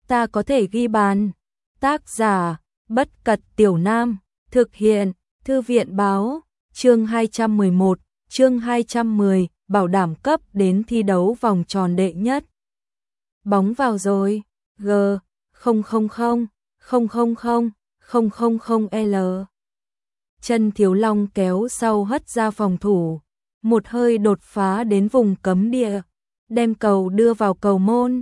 ta có thể ghi bàn. Tác giả, Bất Cật Tiểu Nam, thực hiện, Thư viện Báo, chương 211, chương 210, bảo đảm cấp đến thi đấu vòng tròn đệ nhất. Bóng vào rồi, G0000000L. Chân Thiếu Long kéo sau hất ra phòng thủ, một hơi đột phá đến vùng cấm địa, đem cầu đưa vào cầu môn.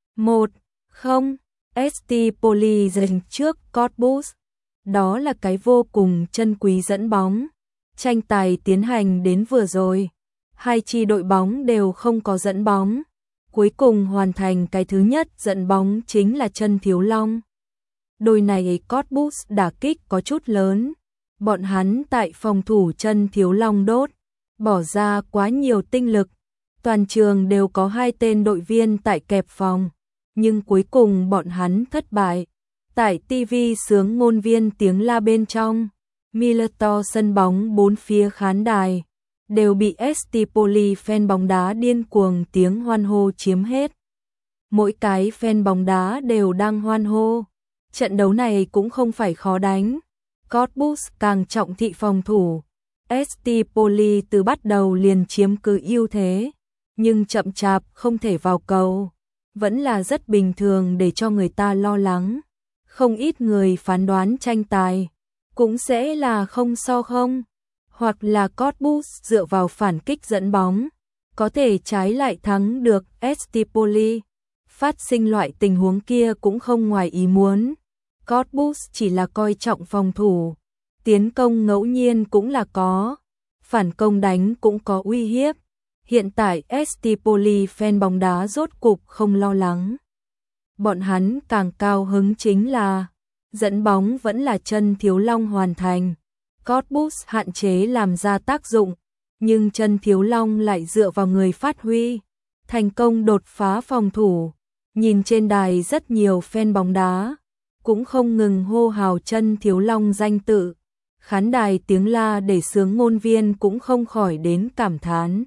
1-0, ST Poli giành trước Cottbus. Đó là cái vô cùng chân quý dẫn bóng. Tranh tài tiến hành đến vừa rồi, hai chi đội bóng đều không có dẫn bóng. Cuối cùng hoàn thành cái thứ nhất dẫn bóng chính là Chân Thiếu Long. Đôi này Cottbus đả kích có chút lớn. Bọn hắn tại phòng thủ Chân Thiếu Long đốt, bỏ ra quá nhiều tinh lực. Toàn trường đều có hai tên đội viên tại kẹp phòng, nhưng cuối cùng bọn hắn thất bại. Tại TV sướng ngôn viên tiếng la bên trong, Millertor sân bóng bốn phía khán đài đều bị ST Poli fan bóng đá điên cuồng tiếng hoan hô chiếm hết. Mỗi cái fan bóng đá đều đang hoan hô. Trận đấu này cũng không phải khó đánh. Cottbus càng trọng thị phòng thủ. ST Poli từ bắt đầu liền chiếm cứ ưu thế, nhưng chậm chạp không thể vào cầu, vẫn là rất bình thường để cho người ta lo lắng. Không ít người phán đoán tranh tài cũng sẽ là 0-0, hoặc là Cottbus dựa vào phản kích dẫn bóng, có thể trái lại thắng được ST Poli. Phát sinh loại tình huống kia cũng không ngoài ý muốn. Cottbus chỉ là coi trọng phòng thủ, tiến công ngẫu nhiên cũng là có, phản công đánh cũng có uy hiếp. Hiện tại ST Poli fan bóng đá rốt cục không lo lắng. Bọn hắn càng cao hứng chính là dẫn bóng vẫn là Chân Thiếu Long hoàn thành. Cottbus hạn chế làm ra tác dụng, nhưng Chân Thiếu Long lại dựa vào người phát huy, thành công đột phá phòng thủ. Nhìn trên đài rất nhiều fan bóng đá cũng không ngừng hô hào Chân Thiếu Long danh tự. Khán đài tiếng la để sướng ngôn viên cũng không khỏi đến cảm thán.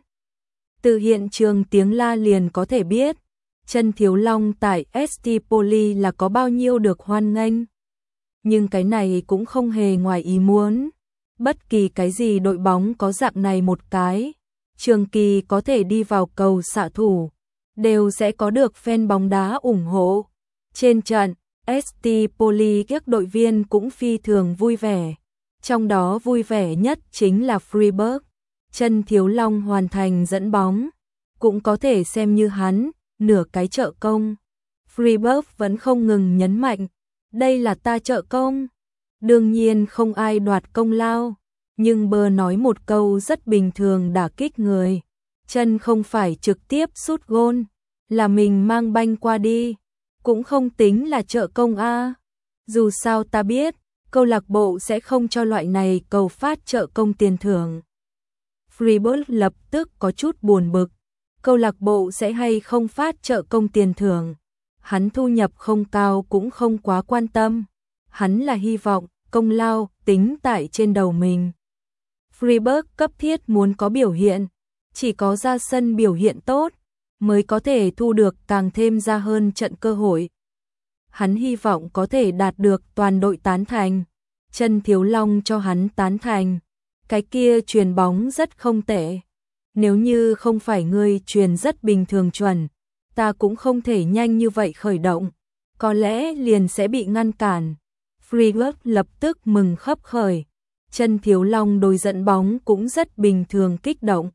Từ hiện trường tiếng la liền có thể biết Chân Thiếu Long tại ST Poli là có bao nhiêu được hoan nghênh. Nhưng cái này cũng không hề ngoài ý muốn. Bất kỳ cái gì đội bóng có dạng này một cái trường kỳ có thể đi vào cầu xạ thủ, đều sẽ có được fan bóng đá ủng hộ. Trên trận, ST Poli các đội viên cũng phi thường vui vẻ. Trong đó vui vẻ nhất chính là Freiburg. Chân Thiếu Long hoàn thành dẫn bóng, cũng có thể xem như hắn nửa cái trợ công. Freiburg vẫn không ngừng nhấn mạnh, đây là ta trợ công. Đương nhiên không ai đoạt công lao, nhưng bơ nói một câu rất bình thường đả kích người. Chân không phải trực tiếp sút gôn, là mình mang banh qua đi, cũng không tính là trợ công a. Dù sao ta biết, câu lạc bộ sẽ không cho loại này cầu phát trợ công tiền thưởng. Freiburg lập tức có chút buồn bực, câu lạc bộ sẽ hay không phát trợ công tiền thưởng. Hắn thu nhập không cao cũng không quá quan tâm, hắn là hy vọng công lao tính tại trên đầu mình. Freiburg cấp thiết muốn có biểu hiện, chỉ có ra sân biểu hiện tốt mới có thể thu được càng thêm ra hơn trận cơ hội. Hắn hy vọng có thể đạt được toàn đội tán thành. Chân Thiếu Long cho hắn tán thành. Cái kia chuyền bóng rất không tệ. Nếu như không phải ngươi chuyền rất bình thường chuẩn, ta cũng không thể nhanh như vậy khởi động, có lẽ liền sẽ bị ngăn cản. Freiburg lập tức mừng khấp khởi. Chân Thiếu Long đôi dẫn bóng cũng rất bình thường kích động.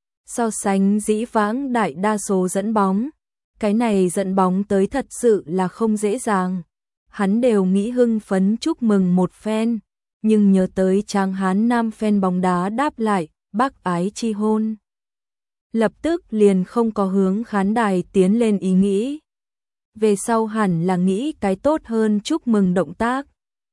So sánh dĩ vãng đại đa số dẫn bóng, cái này dẫn bóng tới thật sự là không dễ dàng. Hắn đều nghĩ hưng phấn chúc mừng một phen, nhưng nhớ tới Tráng Hán Nam fan bóng đá đáp lại, bác ái chi hôn. Lập tức liền không có hướng khán đài tiến lên ý nghĩ. Về sau hẳn là nghĩ cái tốt hơn chúc mừng động tác.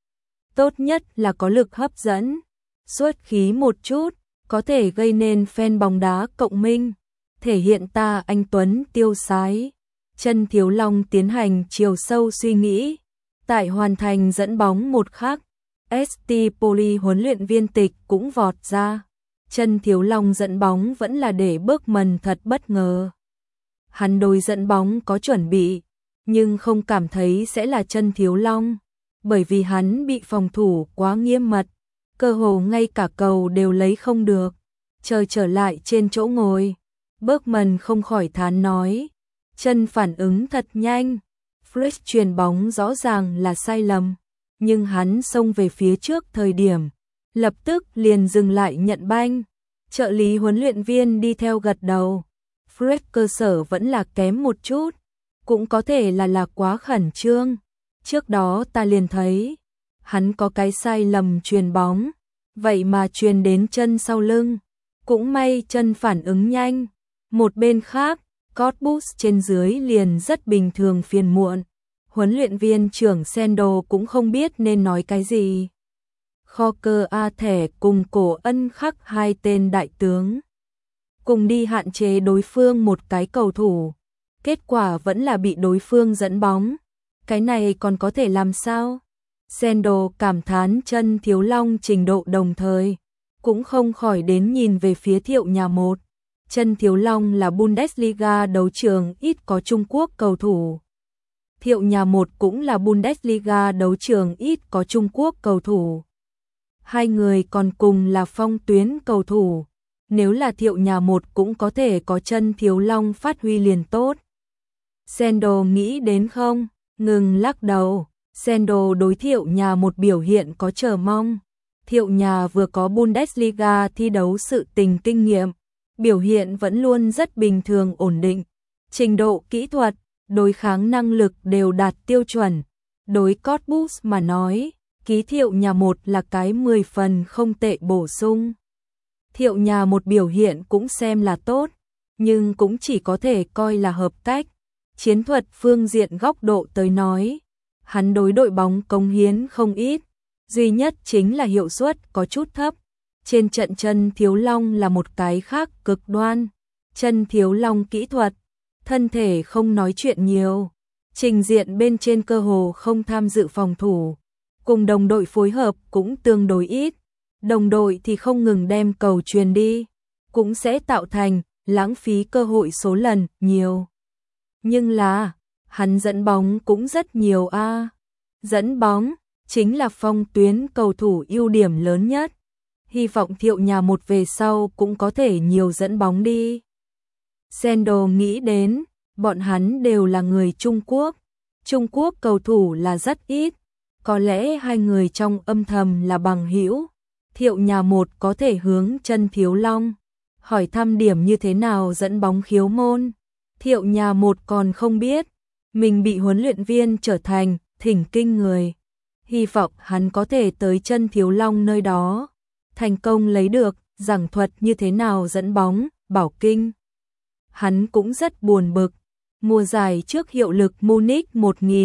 Tốt nhất là có lực hấp dẫn, xuất khí một chút, có thể gây nên fan bóng đá cộng minh, thể hiện ta anh tuấn tiêu sái. Chân Thiếu Long tiến hành chiều sâu suy nghĩ. Tại hoàn thành dẫn bóng một khắc, ST Poli huấn luyện viên tịch cũng vọt ra. Chân Thiếu Long dẫn bóng vẫn là để bước mần thật bất ngờ. Hắn đôi dẫn bóng có chuẩn bị, nhưng không cảm thấy sẽ là chân Thiếu Long, bởi vì hắn bị phòng thủ quá nghiêm mật, cơ hồ ngay cả cầu đều lấy không được. Chờ trở lại trên chỗ ngồi, Bergman không khỏi thán nói, chân phản ứng thật nhanh, Fritz chuyền bóng rõ ràng là sai lầm, nhưng hắn xông về phía trước thời điểm, lập tức liền dừng lại nhận banh. Trợ lý huấn luyện viên đi theo gật đầu. Fritz cơ sở vẫn là kém một chút, cũng có thể là quá khẩn trương. Trước đó ta liền thấy, hắn có cái sai lầm chuyền bóng, vậy mà chuyền đến chân sau lưng, cũng may chân phản ứng nhanh. Một bên khác, Cottbus trên dưới liền rất bình thường phiền muộn. Huấn luyện viên trưởng Sendo cũng không biết nên nói cái gì. Kho cơ A Thẻ cùng Cổ Ân Khắc hai tên đại tướng, cùng đi hạn chế đối phương một cái cầu thủ. Kết quả vẫn là bị đối phương dẫn bóng. Cái này còn có thể làm sao? Sendo cảm thán chân Thiếu Long trình độ đồng thời, cũng không khỏi đến nhìn về phía Thiệu Nhà Một. Chân Thiếu Long là Bundesliga đấu trường ít có Trung Quốc cầu thủ. Thiệu Nhà Một cũng là Bundesliga đấu trường ít có Trung Quốc cầu thủ. Hai người còn cùng là phong tuyến cầu thủ. Nếu là Thiệu Nhà Một cũng có thể có chân Thiếu Long phát huy liền tốt. Sendo nghĩ đến không? Ngừng lắc đầu. Sendo đối Thiệu Nhà Một biểu hiện có chờ mong. Thiệu Nhà vừa có Bundesliga thi đấu sự tình kinh nghiệm, biểu hiện vẫn luôn rất bình thường ổn định. Trình độ kỹ thuật, đối kháng năng lực đều đạt tiêu chuẩn. Đối Cottbus mà nói, ký Thiệu Nhà Một là cái 10 phần không tệ bổ sung. Thiệu Nhà Một biểu hiện cũng xem là tốt, nhưng cũng chỉ có thể coi là hợp cách. Chiến thuật phương diện góc độ tới nói, hắn đối đội bóng cống hiến không ít, duy nhất chính là hiệu suất có chút thấp. Trên trận chân Thiếu Long là một cái khác cực đoan. Chân Thiếu Long kỹ thuật, thân thể không nói chuyện nhiều, trình diện bên trên cơ hồ không tham dự phòng thủ, cùng đồng đội phối hợp cũng tương đối ít. Đồng đội thì không ngừng đem cầu truyền đi, cũng sẽ tạo thành lãng phí cơ hội số lần nhiều. Nhưng là, hắn dẫn bóng cũng rất nhiều a. Dẫn bóng chính là phong tuyến cầu thủ ưu điểm lớn nhất. Hy vọng Thiệu Nhà Một về sau cũng có thể nhiều dẫn bóng đi. Sendo nghĩ đến, bọn hắn đều là người Trung Quốc. Trung Quốc cầu thủ là rất ít, có lẽ hai người trong âm thầm là bằng hữu. Thiệu Nhà Một có thể hướng chân Thiếu Long, hỏi thăm điểm như thế nào dẫn bóng khiếu môn. Thiệu Nhà Một còn không biết, mình bị huấn luyện viên trở thành thỉnh kinh người. Hy vọng hắn có thể tới chân Thiếu Long nơi đó, thành công lấy được giảng thuật như thế nào dẫn bóng, bảo kinh. Hắn cũng rất buồn bực, mùa giải trước hiệu lực Munich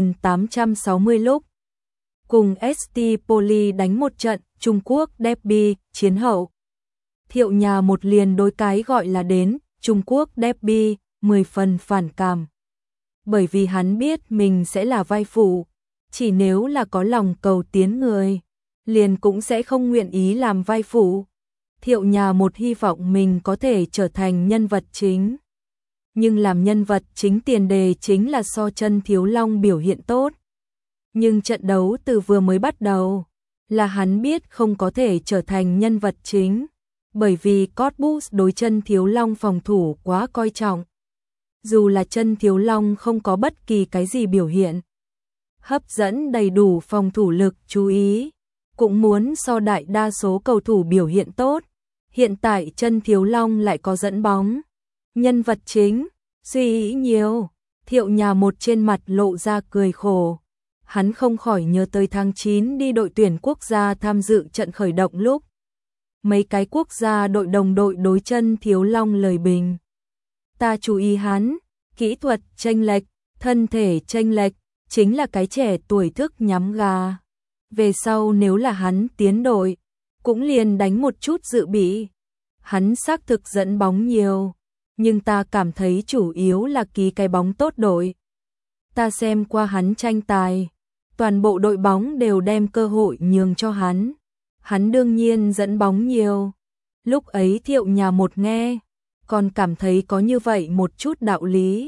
1860 lúc, cùng ST Poli đánh một trận Trung Quốc derby chiến hậu. Thiệu Nhà Một liền đối cái gọi là đến Trung Quốc derby 10 phần phản cảm. Bởi vì hắn biết mình sẽ là vai phụ, chỉ nếu là có lòng cầu tiến người, liền cũng sẽ không nguyện ý làm vai phụ. Thiệu Nhà Một hy vọng mình có thể trở thành nhân vật chính. Nhưng làm nhân vật chính tiền đề chính là so chân Thiếu Long biểu hiện tốt. Nhưng trận đấu từ vừa mới bắt đầu, là hắn biết không có thể trở thành nhân vật chính, bởi vì Cottbus đối chân Thiếu Long phòng thủ quá coi trọng. Dù là chân Thiếu Long không có bất kỳ cái gì biểu hiện hấp dẫn đầy đủ phòng thủ lực chú ý, cũng muốn so đại đa số cầu thủ biểu hiện tốt. Hiện tại chân Thiếu Long lại có dẫn bóng. Nhân vật chính, suy nghĩ nhiều. Thiệu Nhà Một trên mặt lộ ra cười khổ. Hắn không khỏi nhớ tới tháng 9 đi đội tuyển quốc gia tham dự trận khởi động lúc mấy cái quốc gia đội đồng đội đối chân Thiếu Long lời bình. Ta chú ý hắn, kỹ thuật chênh lệch, thân thể chênh lệch, chính là cái trẻ tuổi thức nhắm gà. Về sau nếu là hắn tiến đội, cũng liền đánh một chút dự bị. Hắn xác thực dẫn bóng nhiều, nhưng ta cảm thấy chủ yếu là ký cái bóng tốt đội. Ta xem qua hắn tranh tài, toàn bộ đội bóng đều đem cơ hội nhường cho hắn. Hắn đương nhiên dẫn bóng nhiều. Lúc ấy Thiệu Nhà Một nghe, còn cảm thấy có như vậy một chút đạo lý.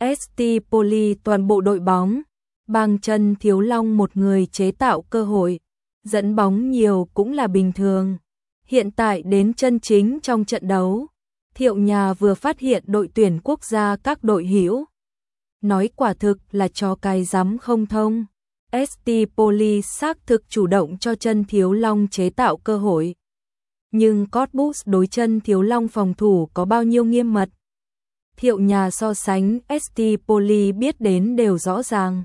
ST Poli toàn bộ đội bóng, bằng Trần Thiếu Long một người chế tạo cơ hội, dẫn bóng nhiều cũng là bình thường. Hiện tại đến chân chính trong trận đấu, Thiệu Nhà vừa phát hiện đội tuyển quốc gia các đội hữu. Nói quả thực là cho cái rắm không thông. ST Poli xác thực chủ động cho Trần Thiếu Long chế tạo cơ hội. Nhưng Cottbus đối Trần Thiếu Long phòng thủ có bao nhiêu nghiêm mật. Thiệu Nhà so sánh ST Poli biết đến đều rõ ràng.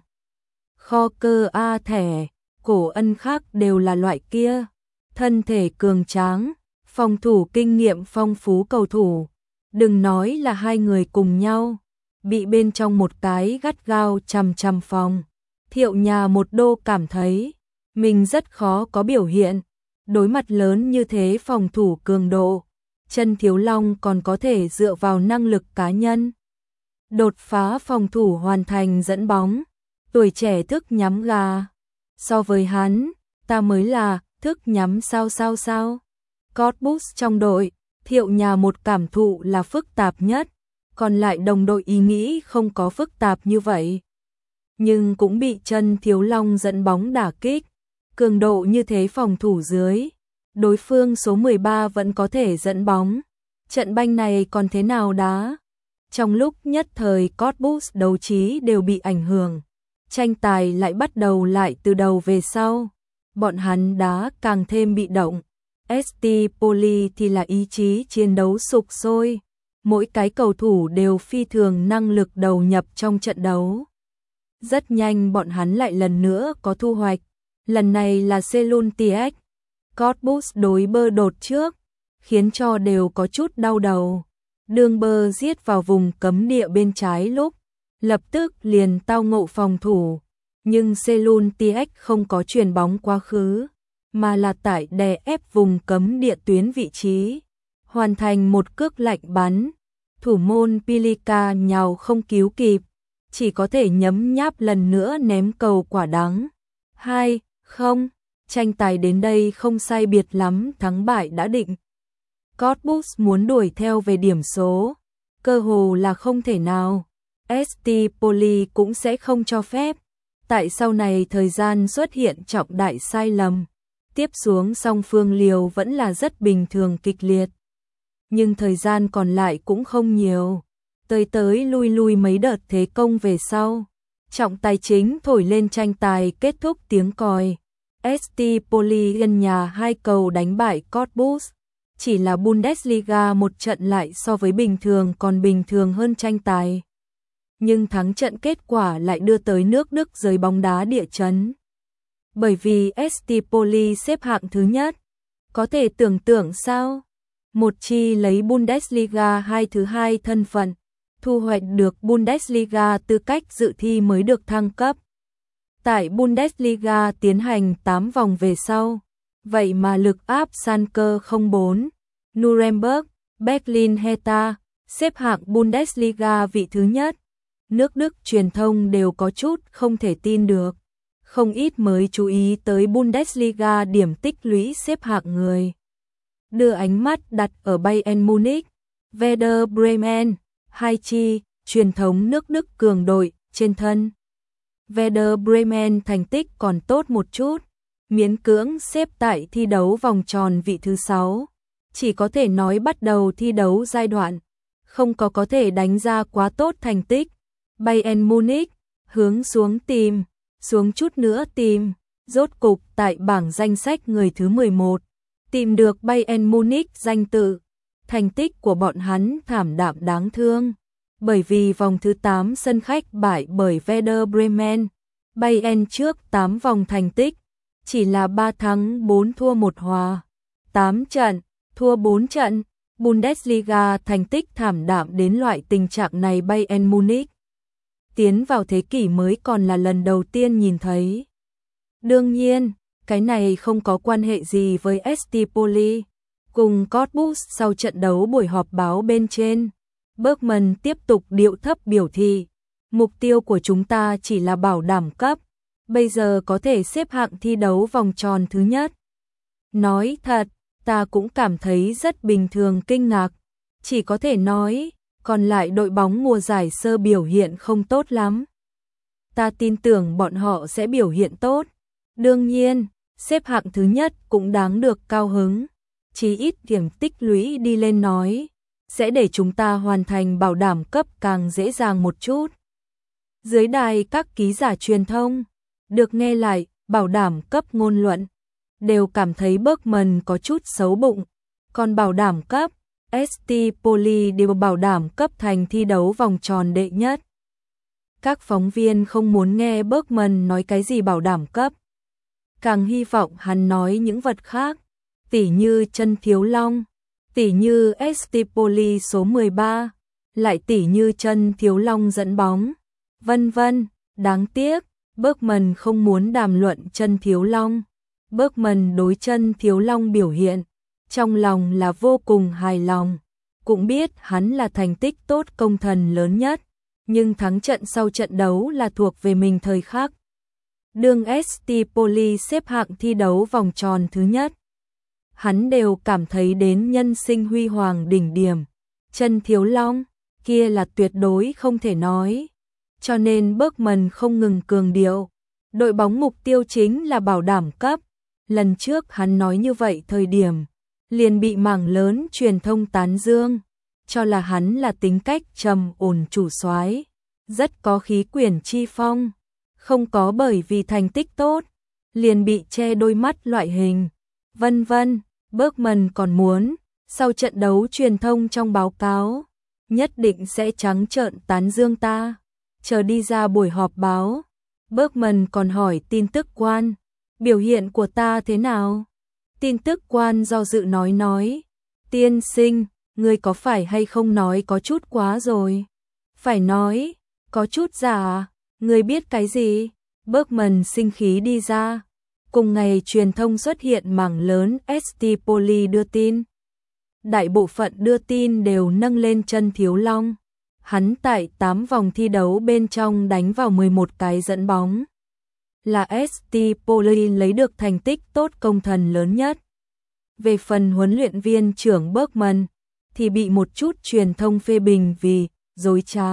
Kho cơ A thẻ, Cổ Ân khác đều là loại kia. Thân thể cường tráng, phòng thủ kinh nghiệm phong phú cầu thủ. Đừng nói là hai người cùng nhau, bị bên trong một cái gắt gao chằm chằm phòng. Thiệu Nhà một đô cảm thấy mình rất khó có biểu hiện. Đối mặt lớn như thế phòng thủ cường độ, Trần Thiếu Long còn có thể dựa vào năng lực cá nhân đột phá phòng thủ hoàn thành dẫn bóng. Tuổi trẻ thức nhắm gà. So với hắn, ta mới là thức nhắm sao. Cottbus trong đội, Thiệu Nhà một cảm thụ là phức tạp nhất, còn lại đồng đội ý nghĩ không có phức tạp như vậy. Nhưng cũng bị Trần Thiếu Long dẫn bóng đả kích. Cường độ như thế phòng thủ dưới, đối phương số 13 vẫn có thể dẫn bóng. Trận banh này còn thế nào đá? Trong lúc nhất thời Cottbus đấu trí đều bị ảnh hưởng. Tranh tài lại bắt đầu lại từ đầu về sau. Bọn hắn đá càng thêm bị động. ST Poli thì là ý chí chiến đấu sục sôi. Mỗi cái cầu thủ đều phi thường năng lực đầu nhập trong trận đấu. Rất nhanh bọn hắn lại lần nữa có thu hoạch. Lần này là Selun TX. Cottbus đối bơ đột trước, khiến cho đều có chút đau đầu. Đường bơ giết vào vùng cấm địa bên trái lúc, lập tức liền tao ngộ phòng thủ. Nhưng Selun TX không có chuyền bóng quá khứ, mà là tải đè ép vùng cấm địa tuyến vị trí. Hoàn thành một cước lạnh bắn. Thủ môn Pilika nhào không cứu kịp, chỉ có thể nhấm nháp lần nữa ném cầu quả đắng. 2-0, tranh tài đến đây không sai biệt lắm, thắng bại đã định. Cottbus muốn đuổi theo về điểm số, cơ hồ là không thể nào. ST Poli cũng sẽ không cho phép. Tại sau này thời gian xuất hiện trọng đại sai lầm, tiếp xuống song phương liều vẫn là rất bình thường kịch liệt. Nhưng thời gian còn lại cũng không nhiều. Tới lui mấy đợt thế công về sau. Trọng tài chính thổi lên tranh tài kết thúc tiếng còi. ST Poli gần nhà 2 cầu đánh bại Cottbus. Chỉ là Bundesliga một trận lại so với bình thường còn bình thường hơn tranh tài. Nhưng thắng trận kết quả lại đưa tới nước Đức giới bóng đá địa chấn. Bởi vì ST Poli xếp hạng thứ nhất. Có thể tưởng tượng sao? Một chi lấy Bundesliga 2 thứ hai thân phận, thu hoạch được Bundesliga tư cách dự thi mới được thăng cấp. Tại Bundesliga tiến hành 8 vòng về sau, vậy mà lực áp Schalke 04, Nuremberg, Berlin Hertha, xếp hạng Bundesliga vị thứ nhất. Nước Đức truyền thông đều có chút không thể tin được. Không ít mới chú ý tới Bundesliga điểm tích lũy xếp hạng người. Đưa ánh mắt đặt ở Bayern Munich, Werder Bremen, hai chi, truyền thống nước Đức cường đội, trên thân. Werder Bremen thành tích còn tốt một chút, miễn cưỡng xếp tại thi đấu vòng tròn vị thứ 6. Chỉ có thể nói bắt đầu thi đấu giai đoạn, không có thể đánh ra quá tốt thành tích. Bayern Munich, hướng xuống tìm, xuống chút nữa tìm, rốt cục tại bảng danh sách người thứ 11. Tìm được Bayern Munich danh tự, thành tích của bọn hắn thảm đạm đáng thương. Bởi vì vòng thứ 8 sân khách bại bởi Werder Bremen, Bayern trước 8 vòng thành tích, chỉ là 3 thắng 4 thua 1 hòa, 8 trận, thua 4 trận. Bundesliga thành tích thảm đạm đến loại tình trạng này Bayern Munich. Tiến vào thế kỷ mới còn là lần đầu tiên nhìn thấy. Đương nhiên, cái này không có quan hệ gì với ST Poli. Cùng Cottbus sau trận đấu buổi họp báo bên trên, Bergman tiếp tục điệu thấp biểu thị, mục tiêu của chúng ta chỉ là bảo đảm cấp, bây giờ có thể xếp hạng thi đấu vòng tròn thứ nhất. Nói thật, ta cũng cảm thấy rất bình thường kinh ngạc, chỉ có thể nói, còn lại đội bóng mùa giải sơ biểu hiện không tốt lắm. Ta tin tưởng bọn họ sẽ biểu hiện tốt. Đương nhiên, xếp hạng thứ nhất cũng đáng được cao hứng. Chí ít điểm tích lũy đi lên nói, sẽ để chúng ta hoàn thành bảo đảm cấp càng dễ dàng một chút. Dưới đài các ký giả truyền thông, được nghe lại, bảo đảm cấp ngôn luận, đều cảm thấy Bergman có chút xấu bụng. Còn bảo đảm cấp, ST Poli đều bảo đảm cấp thành thi đấu vòng tròn đệ nhất. Các phóng viên không muốn nghe Bergman nói cái gì bảo đảm cấp, càng hy vọng hắn nói những vật khác, tỉ như chân thiếu long, tỉ như ST Poli số 13, lại tỉ như chân thiếu long dẫn bóng, vân vân. Đáng tiếc, Bergman không muốn đàm luận chân thiếu long. Bergman đối chân thiếu long biểu hiện, trong lòng là vô cùng hài lòng, cũng biết hắn là thành tích tốt công thần lớn nhất, nhưng thắng trận sau trận đấu là thuộc về mình thời khắc. Đương ST Poli xếp hạng thi đấu vòng tròn thứ nhất, hắn đều cảm thấy đến nhân sinh huy hoàng đỉnh điểm. Chân thiếu long, kia là tuyệt đối không thể nói. Cho nên Bergman không ngừng cường điệu, đội bóng mục tiêu chính là bảo đảm cấp. Lần trước hắn nói như vậy thời điểm, liền bị mảng lớn truyền thông tán dương, cho là hắn là tính cách trầm ổn chủ soái, rất có khí quyển chi phong, không có bởi vì thành tích tốt, liền bị che đôi mắt loại hình, vân vân. Bergman còn muốn, sau trận đấu truyền thông trong báo cáo, nhất định sẽ trắng trợn tán dương ta. Chờ đi ra buổi họp báo, Bergman còn hỏi tin tức quan, biểu hiện của ta thế nào? Tin tức quan do dự nói, tiên sinh, ngươi có phải hay không nói có chút quá rồi? Phải nói, có chút giả, ngươi biết cái gì? Bergman sinh khí đi ra. Cùng ngày truyền thông xuất hiện mảng lớn ST Poli đưa tin. Đại bộ phận đưa tin đều nâng lên chân thiếu long. Hắn tại 8 vòng thi đấu bên trong đánh vào 11 cái dẫn bóng. Là ST Poli lấy được thành tích tốt công thần lớn nhất. Về phần huấn luyện viên trưởng Bergman, thì bị một chút truyền thông phê bình vì dối trá,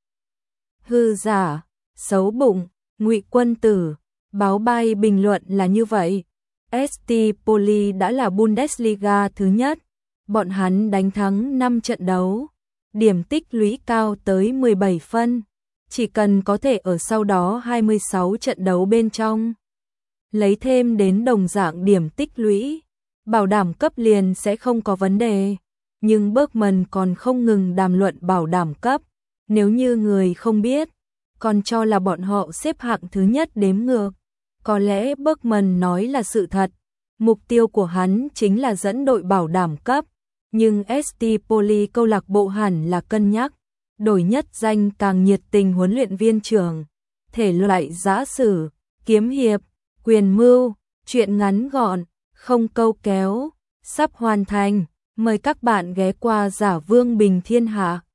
hư giả, xấu bụng, ngụy quân tử. Báo bay bình luận là như vậy. ST Poli đã là Bundesliga thứ nhất. Bọn hắn đánh thắng 5 trận đấu. Điểm tích lũy cao tới 17 phân. Chỉ cần có thể ở sau đó 26 trận đấu bên trong lấy thêm đến đồng dạng điểm tích lũy, bảo đảm cấp liền sẽ không có vấn đề. Nhưng Bergman còn không ngừng đàm luận bảo đảm cấp. Nếu như người không biết, còn cho là bọn họ xếp hạng thứ nhất đếm ngược. Có lẽ Bergman nói là sự thật. Mục tiêu của hắn chính là dẫn đội bảo đảm cấp. Nhưng ST Poli câu lạc bộ hẳn là cân nhắc đổi nhất danh càng nhiệt tình huấn luyện viên trưởng, thể loại giã sử, kiếm hiệp, quyền mưu, chuyện ngắn gọn, không câu kéo, sắp hoàn thành. Mời các bạn ghé qua Giả Vương Bình Thiên Hạ.